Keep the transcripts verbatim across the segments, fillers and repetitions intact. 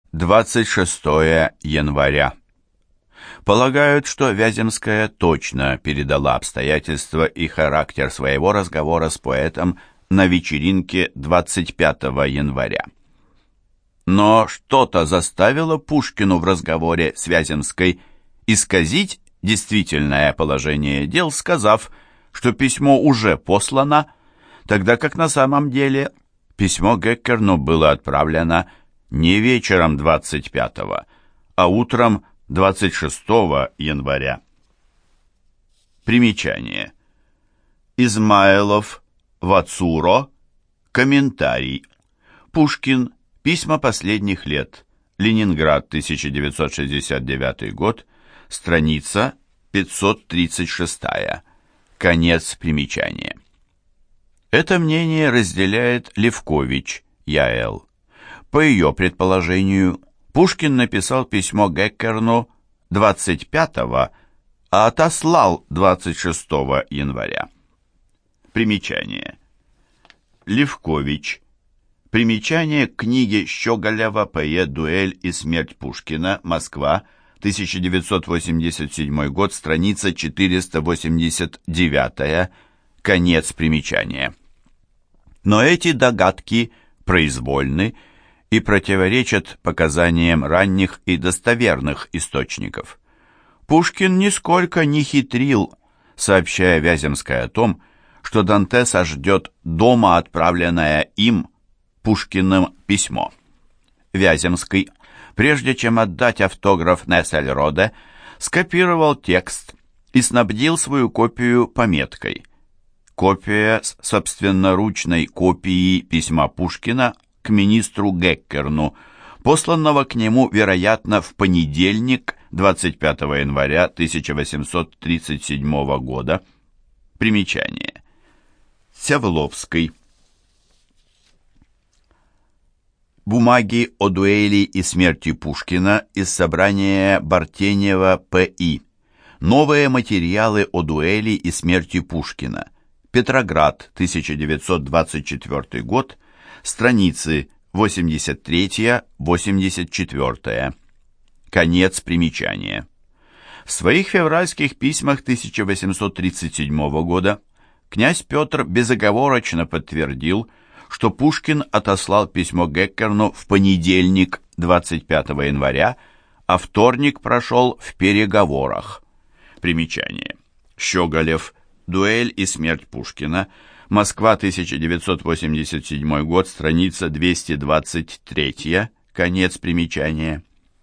двадцать шестое января. Полагают, что Вяземская точно передала обстоятельства и характер своего разговора с поэтом на вечеринке двадцать пятого января. Но что-то заставило Пушкину в разговоре с Вяземской исказить действительное положение дел, сказав, что письмо уже послано, тогда как на самом деле письмо Геккерну было отправлено не вечером двадцать пятого, а утром двадцать шестого января. Примечание. Измайлов, Вацуро, комментарий. Пушкин. Письма последних лет. Ленинград, тысяча девятьсот шестьдесят девятый год. Страница пятьсот тридцать шесть. Конец примечания. Это мнение разделяет Левкович Я.Л. По ее предположению, Пушкин написал письмо Геккерну двадцать пятого, а отослал двадцать шестого января. Примечание. Левкович. Примечание к книге Щеголева «Поэт, дуэль и смерть Пушкина. Москва. тысяча девятьсот восемьдесят седьмой год. Страница четыреста восемьдесят девять. Конец примечания. Но эти догадки произвольны и противоречат показаниям ранних и достоверных источников. Пушкин нисколько не хитрил, сообщая Вяземской о том, что Дантеса ждет дома отправленное им, Пушкиным, письмо. Вяземский, прежде чем отдать автограф Нессельроде, скопировал текст и снабдил свою копию пометкой. Копия с собственноручной копией письма Пушкина к министру Геккерну, посланного к нему, вероятно, в понедельник, двадцать пятого января тысяча восемьсот тридцать седьмого года. Примечание. Сявловский. Бумаги о дуэли и смерти Пушкина из собрания Бартенева П И Новые материалы о дуэли и смерти Пушкина. Петроград, тысяча девятьсот двадцать четвёртый год. Страницы восемьдесят три — восемьдесят четыре. Конец примечания. В своих февральских письмах тысяча восемьсот тридцать седьмого года князь Петр безоговорочно подтвердил, что Пушкин отослал письмо Геккерну в понедельник, двадцать пятого января, а вторник прошел в переговорах. Примечание. Щеголев. Дуэль и смерть Пушкина. Москва, тысяча девятьсот восемьдесят седьмой год, страница двести двадцать три. Конец примечания.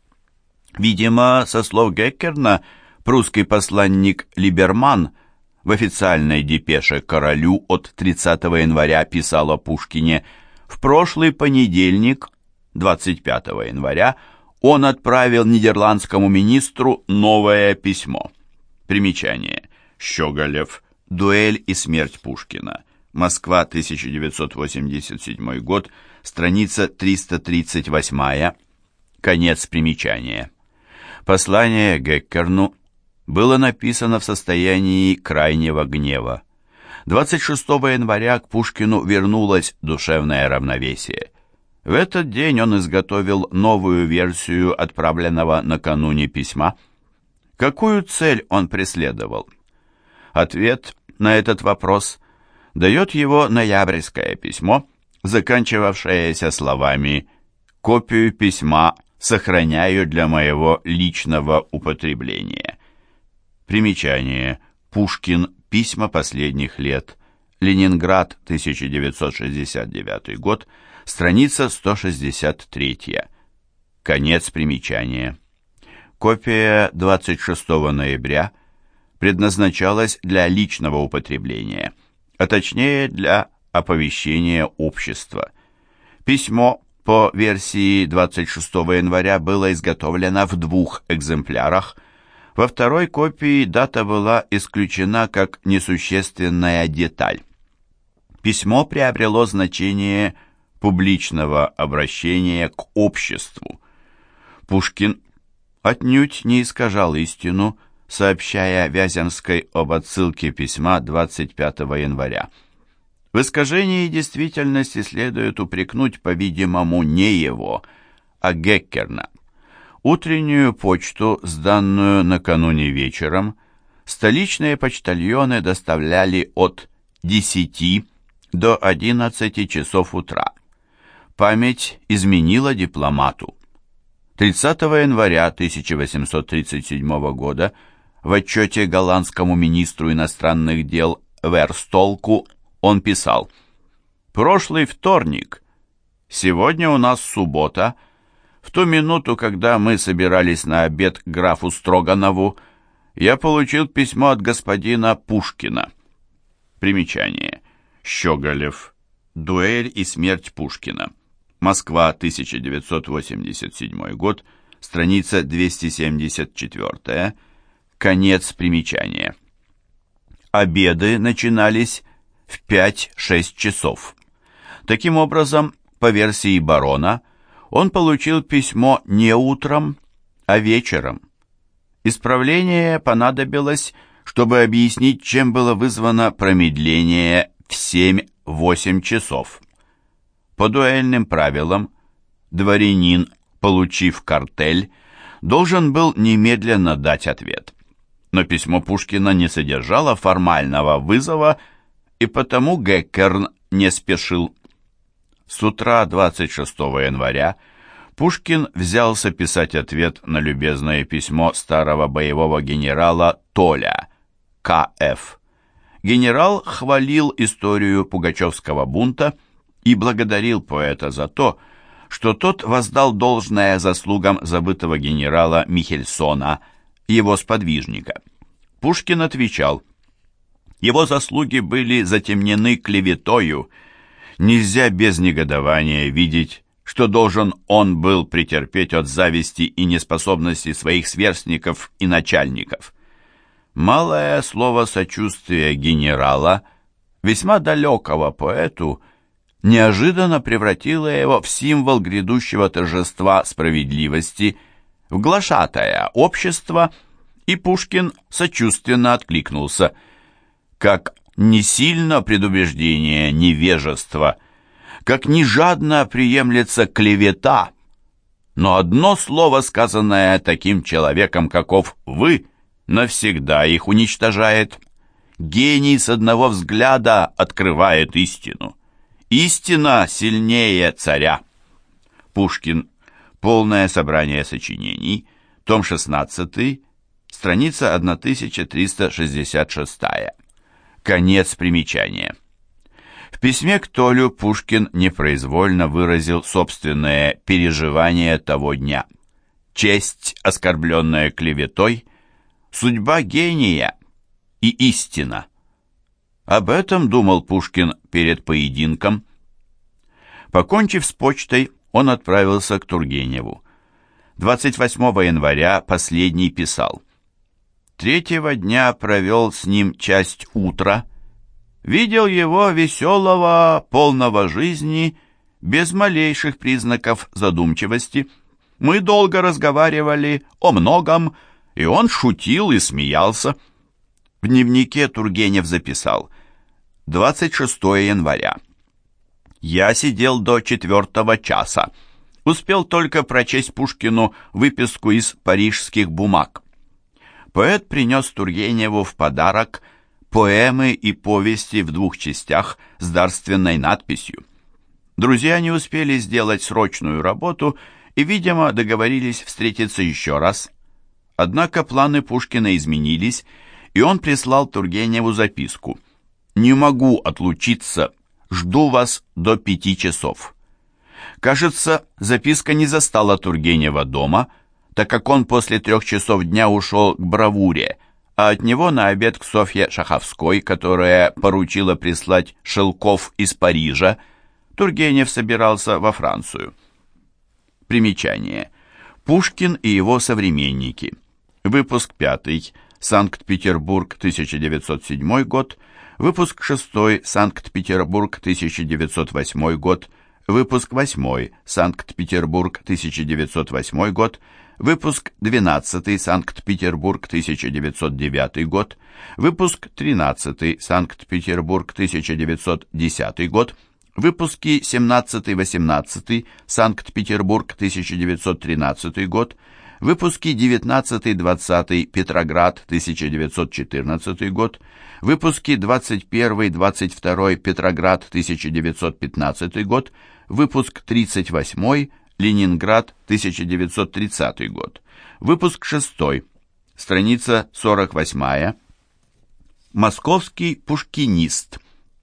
Видимо, со слов Геккерна, прусский посланник Либерман в официальной депеше королю от тридцатого января писал о Пушкине: «В прошлый понедельник, двадцать пятого января, он отправил нидерландскому министру новое письмо». Примечание. Щеголев. Дуэль и смерть Пушкина. Москва, тысяча девятьсот восемьдесят седьмой год, страница триста тридцать восемь. Конец примечания. Послание Геккерну было написано в состоянии крайнего гнева. двадцать шестого января к Пушкину вернулось душевное равновесие. В этот день он изготовил новую версию отправленного накануне письма. Какую цель он преследовал? Ответ на этот вопрос дает его ноябрьское письмо, заканчивавшееся словами: «Копию письма сохраняю для моего личного употребления». Примечание. Пушкин. Письма последних лет. Ленинград, тысяча девятьсот шестьдесят девятый год, страница сто шестьдесят три. Конец примечания. Копия двадцать шестого ноября предназначалась для личного употребления, а точнее для оповещения общества. Письмо по версии двадцать шестого января было изготовлено в двух экземплярах. Во второй копии дата была исключена как несущественная деталь. Письмо приобрело значение публичного обращения к обществу. Пушкин отнюдь не искажал истину, сообщая Вяземской об отсылке письма двадцать пятого января. В искажении действительности следует упрекнуть, по-видимому, не его, А. Геккерна. Утреннюю почту, сданную накануне вечером, столичные почтальоны доставляли от десяти до одиннадцати часов утра. Память изменила дипломату. тридцатого января тысяча восемьсот тридцать седьмого года в отчете голландскому министру иностранных дел Верстолку он писал: «Прошлый вторник, сегодня у нас суббота, в ту минуту, когда мы собирались на обед к графу Строганову, я получил письмо от господина Пушкина». Примечание. Щеголев. Дуэль и смерть Пушкина. Москва, тысяча девятьсот восемьдесят седьмой год, страница двести семьдесят четыре. Конец примечания. Обеды начинались в пять-шесть часов. Таким образом, по версии барона, он получил письмо не утром, а вечером. Исправление понадобилось, чтобы объяснить, чем было вызвано промедление в семь-восемь часов. По дуэльным правилам, дворянин, получив картель, должен был немедленно дать ответ. Но письмо Пушкина не содержало формального вызова, и потому Геккерн не спешил. С утра двадцать шестого января Пушкин взялся писать ответ на любезное письмо старого боевого генерала Толя, К Ф Генерал хвалил историю пугачевского бунта и благодарил поэта за то, что тот воздал должное заслугам забытого генерала Михельсона, его сподвижника. Пушкин отвечал: «Его заслуги были затемнены клеветою. Нельзя без негодования видеть, что должен он был претерпеть от зависти и неспособности своих сверстников и начальников». Малое слово сочувствия генерала, весьма далекого поэту, неожиданно превратило его в символ грядущего торжества справедливости, в глашатая общества, и Пушкин сочувственно откликнулся: «Как не сильно предубеждение невежества, как не жадно приемлется клевета, но одно слово, сказанное таким человеком, каков вы, навсегда их уничтожает. Гений с одного взгляда открывает истину. Истина сильнее царя». Пушкин. Полное собрание сочинений. Том шестнадцатый. Страница тысяча триста шестьдесят шесть. Конец примечания. В письме к Толю Пушкин непроизвольно выразил собственное переживание того дня. Честь, оскорбленная клеветой, судьба гения и истина. Об этом думал Пушкин перед поединком. Покончив с почтой, он отправился к Тургеневу. двадцать восьмого января последний писал: «Третьего дня провел с ним часть утра. Видел его веселого, полного жизни, без малейших признаков задумчивости. Мы долго разговаривали о многом, и он шутил и смеялся». В дневнике Тургенев записал: двадцать шестого января. «Я сидел до четвертого часа. Успел только прочесть Пушкину выписку из парижских бумаг». Поэт принес Тургеневу в подарок поэмы и повести в двух частях с дарственной надписью. Друзья не успели сделать срочную работу и, видимо, договорились встретиться еще раз. Однако планы Пушкина изменились, и он прислал Тургеневу записку: «Не могу отлучиться, жду вас до пяти часов». Кажется, записка не застала Тургенева дома, так как он после трех часов дня ушел к бравуре, а от него на обед к Софье Шаховской, которая поручила прислать шелков из Парижа. Тургенев собирался во Францию. Примечание. Пушкин и его современники. Выпуск пятый. Санкт-Петербург, тысяча девятьсот седьмой год. Выпуск шестой. Санкт-Петербург, тысяча девятьсот восьмой год. Выпуск восьмой. Санкт-Петербург, тысяча девятьсот восьмой год. Выпуск двенадцатый. Санкт-Петербург, тысяча девятьсот девятый год. Выпуск тринадцатый. Санкт-Петербург, тысяча девятьсот десятый год. Выпуски семнадцатый-восемнадцатый, Санкт-Петербург, тысяча девятьсот тринадцатый год. Выпуски девятнадцатый-двадцатый, Петроград, тысяча девятьсот четырнадцатый год. Выпуски двадцать первый-двадцать второй, Петроград, тысяча девятьсот пятнадцатый год. Выпуск тридцать восьмой, Ленинград, тысяча девятьсот тридцатый год. Выпуск шестой, страница сорок восьмая. Московский пушкинист.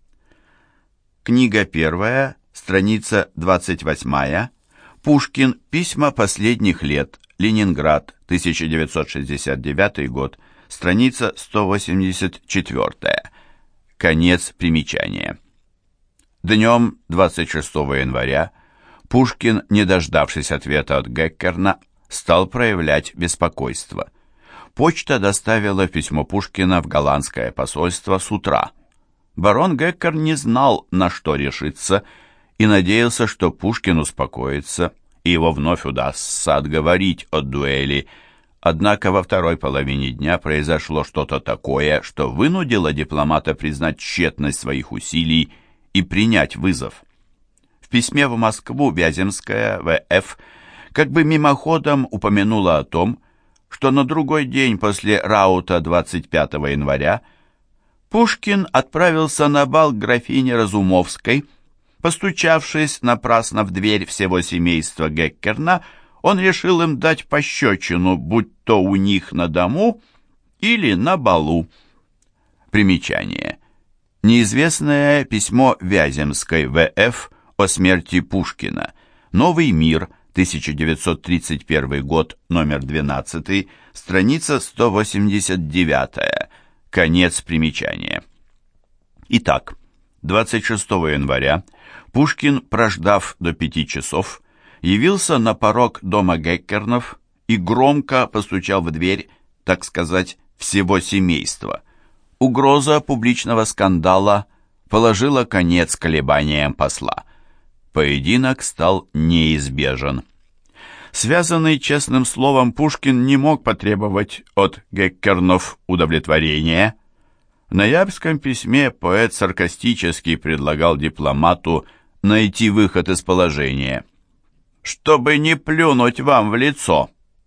Книга первая, страница двадцать восьмая. Пушкин. Письма последних лет. Ленинград, тысяча девятьсот шестьдесят девятый год. Страница сто восемьдесят четвёртая. Конец примечания. Днем двадцать шестого января Пушкин, не дождавшись ответа от Геккерна, стал проявлять беспокойство. Почта доставила письмо Пушкина в голландское посольство с утра. Барон Геккерн не знал, на что решиться, и надеялся, что Пушкин успокоится, и его вновь удастся отговорить от дуэли. Однако во второй половине дня произошло что-то такое, что вынудило дипломата признать тщетность своих усилий и принять вызов. В письме в Москву Вяземская В Ф как бы мимоходом упомянула о том, что на другой день после раута двадцать пятого января Пушкин отправился на бал к графине Разумовской. Постучавшись напрасно в дверь всего семейства Геккерна, он решил им дать пощечину, будь то у них на дому или на балу. Примечание. Неизвестное письмо Вяземской В Ф о смерти Пушкина. Новый мир, тысяча девятьсот тридцать первый год, номер двенадцатый, страница сто восемьдесят девятая. Конец примечания. Итак, двадцать шестого января Пушкин, прождав до пяти часов, явился на порог дома Геккернов и громко постучал в дверь, так сказать, всего семейства. Угроза публичного скандала положила конец колебаниям посла. Поединок стал неизбежен. Связанный честным словом, Пушкин не мог потребовать от Геккернов удовлетворения. В ноябрьском письме поэт саркастически предлагал дипломату найти выход из положения. «Чтобы не плюнуть вам в лицо».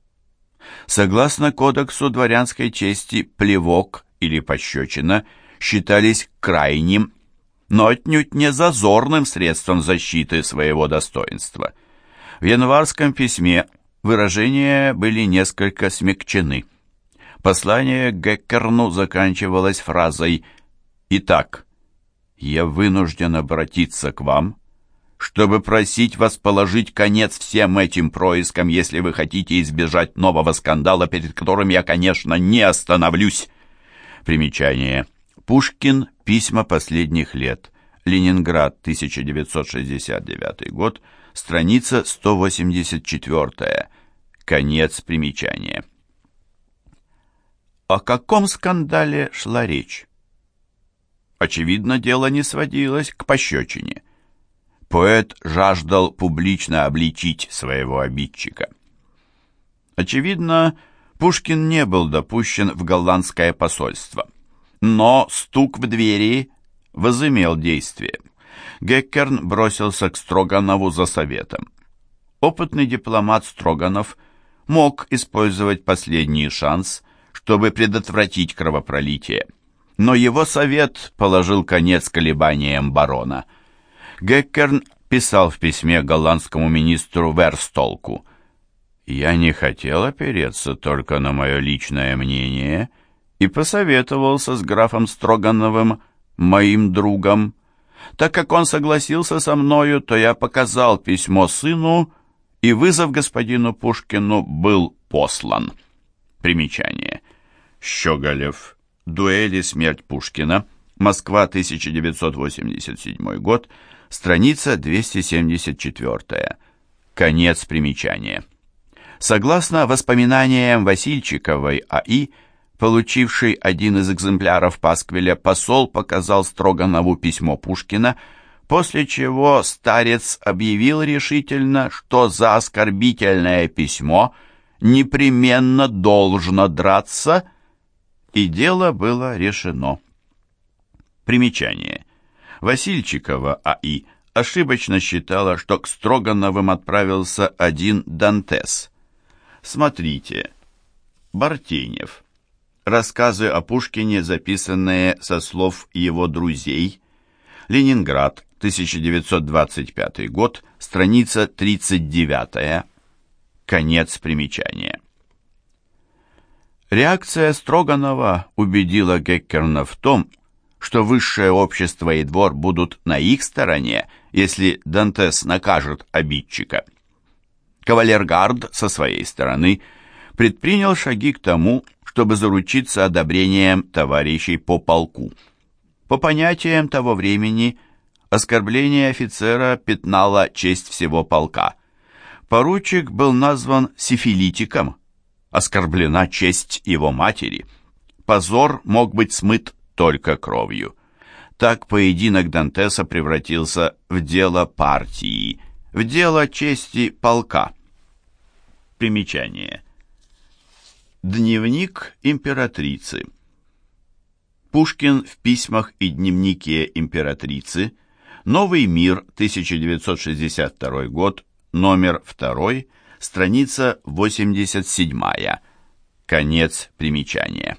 Согласно кодексу дворянской чести, плевок или пощечина считались крайним, но отнюдь не зазорным средством защиты своего достоинства. В январском письме выражения были несколько смягчены. Послание к Геккерну заканчивалось фразой «Итак, я вынужден обратиться к вам, чтобы просить вас положить конец всем этим проискам, если вы хотите избежать нового скандала, перед которым я, конечно, не остановлюсь». Примечание. Пушкин. Письма последних лет. Ленинград, тысяча девятьсот шестьдесят девятый год. Страница сто восемьдесят четвёртая. Конец примечания. О каком скандале шла речь? Очевидно, дело не сводилось к пощечине. Поэт жаждал публично обличить своего обидчика. Очевидно, Пушкин не был допущен в голландское посольство. Но стук в двери возымел действие. Геккерн бросился к Строганову за советом. Опытный дипломат Строганов мог использовать последний шанс, чтобы предотвратить кровопролитие. Но его совет положил конец колебаниям барона. Геккерн писал в письме голландскому министру Верстолку: «Я не хотел опереться только на мое личное мнение и посоветовался с графом Строгановым, моим другом. Так как он согласился со мною, то я показал письмо сыну, и вызов господину Пушкину был послан». Примечание. Щеголев. Дуэль и смерть Пушкина. Москва, тысяча девятьсот восемьдесят седьмой год. Страница двести семьдесят четвёртая. Конец примечания. Согласно воспоминаниям Васильчиковой А И, получивший один из экземпляров пасквиля, посол показал Строганову письмо Пушкина, после чего старец объявил решительно, что за оскорбительное письмо непременно должно драться, и дело было решено. Примечание. Васильчикова А И ошибочно считала, что к Строгановым отправился один Дантес. Смотрите. Бартенев. Рассказы о Пушкине, записанные со слов его друзей. Ленинград, тысяча девятьсот двадцать пятый год, страница тридцать девятая. Конец примечания. Реакция Строганова убедила Геккерна в том, что высшее общество и двор будут на их стороне, если Дантес накажет обидчика. Кавалергард со своей стороны предпринял шаги к тому, чтобы заручиться одобрением товарищей по полку. По понятиям того времени, оскорбление офицера пятнало честь всего полка. Поручик был назван сифилитиком, оскорблена честь его матери. Позор мог быть смыт только кровью. Так поединок Дантеса превратился в дело партии, в дело чести полка. Примечание. Дневник императрицы. Пушкин в письмах и дневнике императрицы. Новый мир, тысяча девятьсот шестьдесят второй год, номер два, страница восемьдесят седьмая. Конец примечания.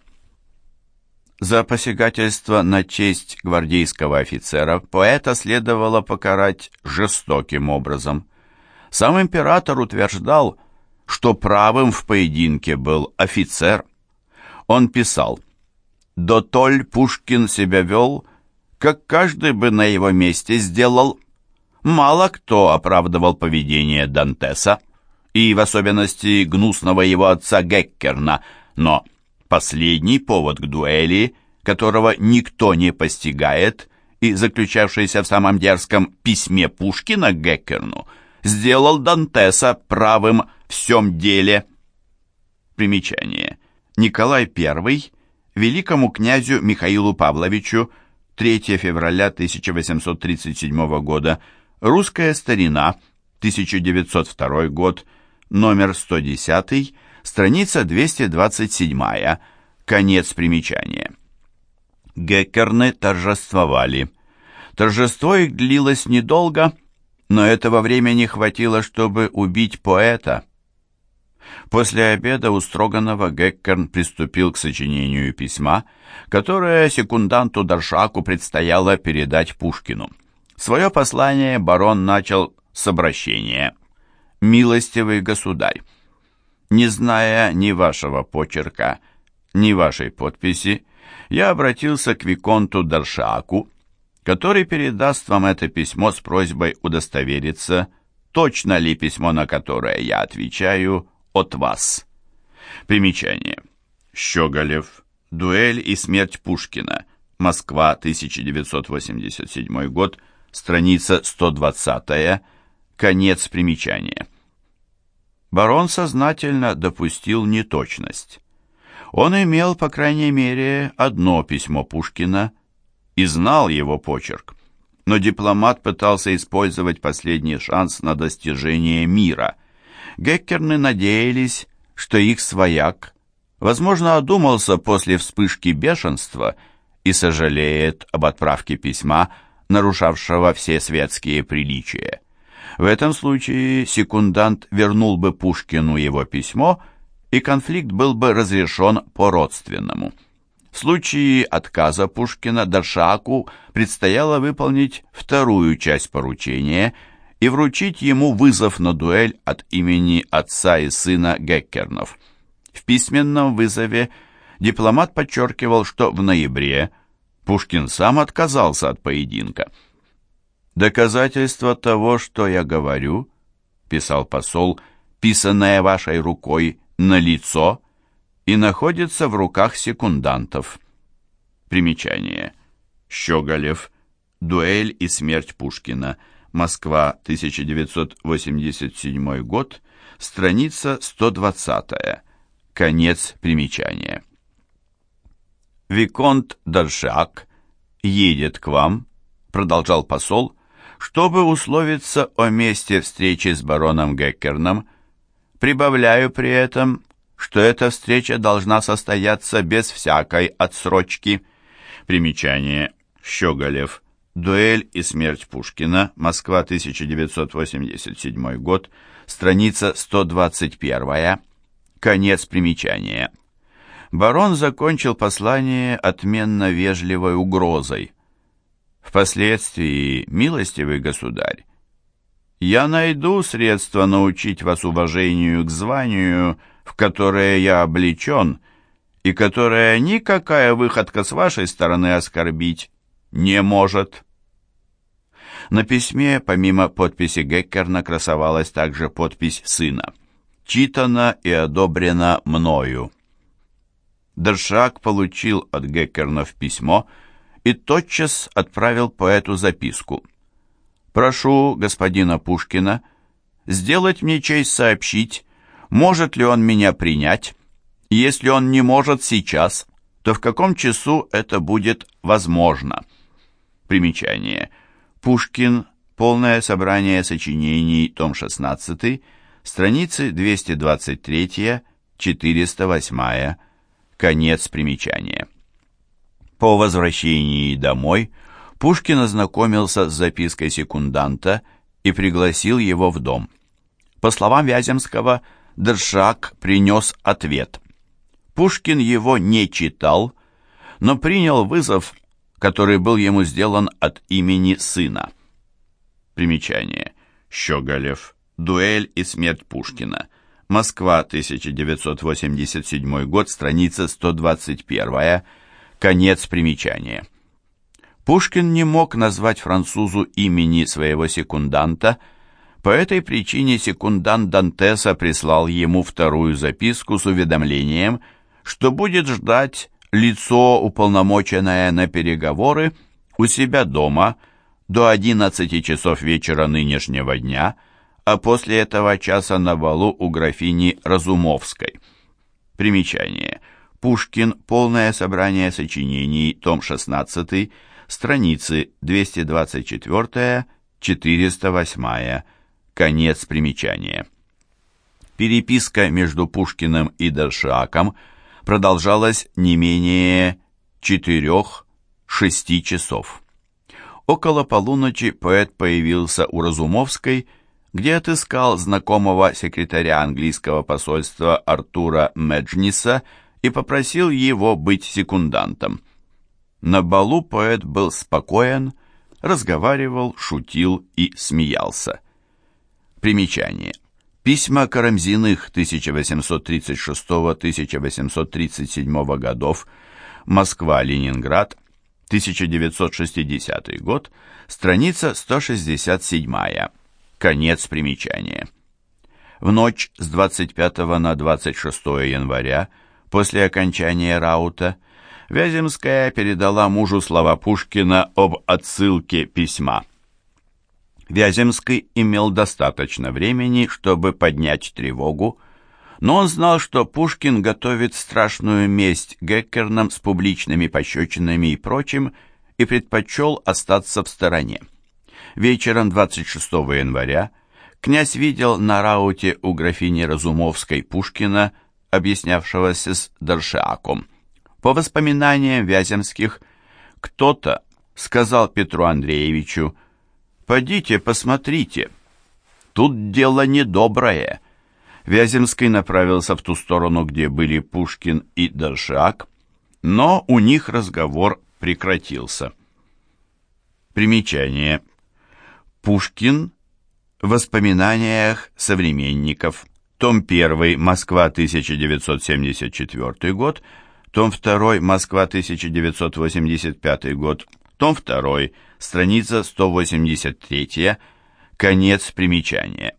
За посягательство на честь гвардейского офицера поэта следовало покарать жестоким образом. Сам император утверждал, что правым в поединке был офицер. Он писал: «Дотоль Пушкин себя вел, как каждый бы на его месте сделал. Мало кто оправдывал поведение Дантеса, и в особенности гнусного его отца Геккерна, но последний повод к дуэли, которого никто не постигает, и заключавшийся в самом дерзком письме Пушкина к Геккерну, сделал Дантеса правым в всем деле». Примечание. Николай Первый великому князю Михаилу Павловичу, третьего февраля тысяча восемьсот тридцать седьмого года, «Русская старина», тысяча девятьсот второй год, номер сто десять, страница двести двадцать семь, конец примечания. Геккерны торжествовали. Торжество их длилось недолго, но этого времени хватило, чтобы убить поэта. После обеда у Строганова Геккерн приступил к сочинению письма, которое секунданту Даршаку предстояло передать Пушкину. Свое послание барон начал с обращения: «Милостивый государь, не зная ни вашего почерка, ни вашей подписи, я обратился к виконту Даршаку, который передаст вам это письмо с просьбой удостовериться, точно ли письмо, на которое я отвечаю, от вас». Примечание. Щеголев. Дуэль и смерть Пушкина. Москва, тысяча девятьсот восемьдесят седьмой год, страница сто двадцать, конец примечания. Барон сознательно допустил неточность. Он имел, по крайней мере, одно письмо Пушкина и знал его почерк, но дипломат пытался использовать последний шанс на достижение мира. Геккерны надеялись, что их свояк, возможно, одумался после вспышки бешенства и сожалеет об отправке письма, нарушавшего все светские приличия. В этом случае секундант вернул бы Пушкину его письмо, и конфликт был бы разрешен по-родственному. В случае отказа Пушкина Даршаку предстояло выполнить вторую часть поручения и вручить ему вызов на дуэль от имени отца и сына Геккернов. В письменном вызове дипломат подчеркивал, что в ноябре Пушкин сам отказался от поединка. «Доказательство того, что я говорю, — писал посол, — писанное вашей рукой, налицо и находится в руках секундантов». Примечание. Щеголев. Дуэль и смерть Пушкина. Москва, тысяча девятьсот восемьдесят седьмой год, страница сто двадцать. Конец примечания. «Виконт Даршак едет к вам, — продолжал посол, — чтобы условиться о месте встречи с бароном Геккерном. Прибавляю при этом, что эта встреча должна состояться без всякой отсрочки». Примечание. Щеголев. «Дуэль и смерть Пушкина», Москва, тысяча девятьсот восемьдесят седьмой год, страница сто двадцать один, конец примечания. Барон закончил послание отменно вежливой угрозой. Впоследствии, милостивый государь, я найду средства научить вас уважению к званию, в которое я облечен, и которое никакая выходка с вашей стороны оскорбить не может. На письме, помимо подписи Геккерна, красовалась также подпись сына. «Читано и одобрено мною». Дершак получил от Геккернов письмо и тотчас отправил поэту записку. «Прошу господина Пушкина сделать мне честь сообщить, может ли он меня принять. Если он не может сейчас, то в каком часу это будет возможно». Примечание. Пушкин. Полное собрание сочинений. Том шестнадцатый. Страницы двести двадцать три — четыреста восемь. Конец примечания. По возвращении домой Пушкин ознакомился с запиской секунданта и пригласил его в дом. По словам Вяземского, Дершак принес ответ. Пушкин его не читал, но принял вызов, который был ему сделан от имени сына. Примечание. Щеголев. «Дуэль и смерть Пушкина». Москва, тысяча девятьсот восемьдесят седьмой год, страница сто двадцать один. Конец примечания. Пушкин не мог назвать французу имени своего секунданта. По этой причине секундант Дантеса прислал ему вторую записку с уведомлением, что будет ждать лицо, уполномоченное на переговоры, у себя дома до одиннадцати часов вечера нынешнего дня, а после этого часа на балу у графини Разумовской. Примечание. Пушкин. Полное собрание сочинений. Том шестнадцатый. Страницы двести двадцать четыре — четыреста восемь. Конец примечания. Переписка между Пушкиным и Дершаком продолжалась не менее четырех-шести часов. Около полуночи поэт появился у Разумовской, где отыскал знакомого секретаря английского посольства Артура Меджниса и попросил его быть секундантом. На балу поэт был спокоен, разговаривал, шутил и смеялся. Примечание. Письма Карамзиных тысяча восемьсот тридцать шестого — тысяча восемьсот тридцать седьмого годов, Москва-Ленинград, тысяча девятьсот шестидесятый год, страница сто шестьдесят семь. Конец примечания. В ночь с двадцать пятого на двадцать шестое января, после окончания раута, Вяземская передала мужу слова Пушкина об отсылке письма. Вяземский имел достаточно времени, чтобы поднять тревогу, но он знал, что Пушкин готовит страшную месть Геккернам с публичными пощечинами и прочим, и предпочел остаться в стороне. Вечером двадцать шестого января князь видел на рауте у графини Разумовской Пушкина, объяснявшегося с Дершаком. По воспоминаниям Вяземских, кто-то сказал Петру Андреевичу: «Подите, посмотрите, тут дело недоброе». Вяземский направился в ту сторону, где были Пушкин и Дершак, но у них разговор прекратился. Примечание. Пушкин. В воспоминаниях современников. Том первый. Москва, тысяча девятьсот семьдесят четвёртый год. Том второй. Москва, тысяча девятьсот восемьдесят пятый год. Том второй. Страница сто восемьдесят три. Конец примечания.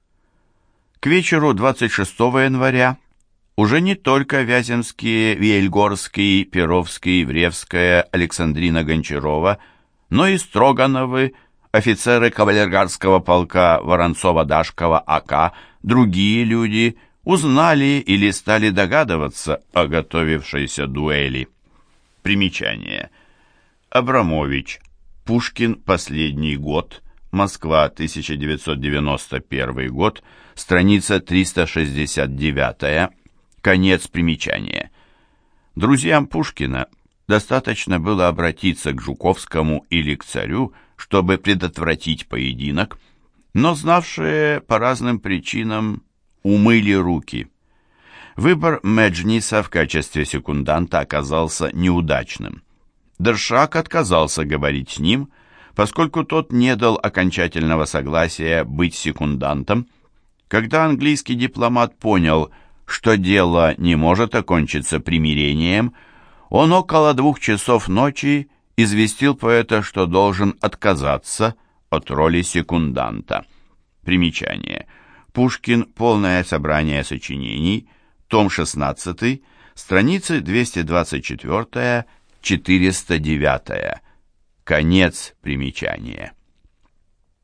К вечеру двадцать шестого января уже не только Вяземские, Виельгорский, Перовский, Вревская, Александрина Гончарова, но и Строгановы, офицеры кавалергарского полка Воронцова-Дашкова А К, другие люди узнали или стали догадываться о готовившейся дуэли. Примечание. Абрамович. Пушкин. Последний год. Москва, тысяча девятьсот девяносто первый год. Страница триста шестьдесят девять. Конец примечания. Друзьям Пушкина достаточно было обратиться к Жуковскому или к царю, чтобы предотвратить поединок, но знавшие по разным причинам умыли руки. Выбор Меджниса в качестве секунданта оказался неудачным. Дершак отказался говорить с ним, поскольку тот не дал окончательного согласия быть секундантом. Когда английский дипломат понял, что дело не может окончиться примирением, он около двух часов ночи известил поэта, что должен отказаться от роли секунданта. Примечание. Пушкин. Полное собрание сочинений. Том шестнадцатый. Страницы двести двадцать четыре — четыреста девять. Конец примечания.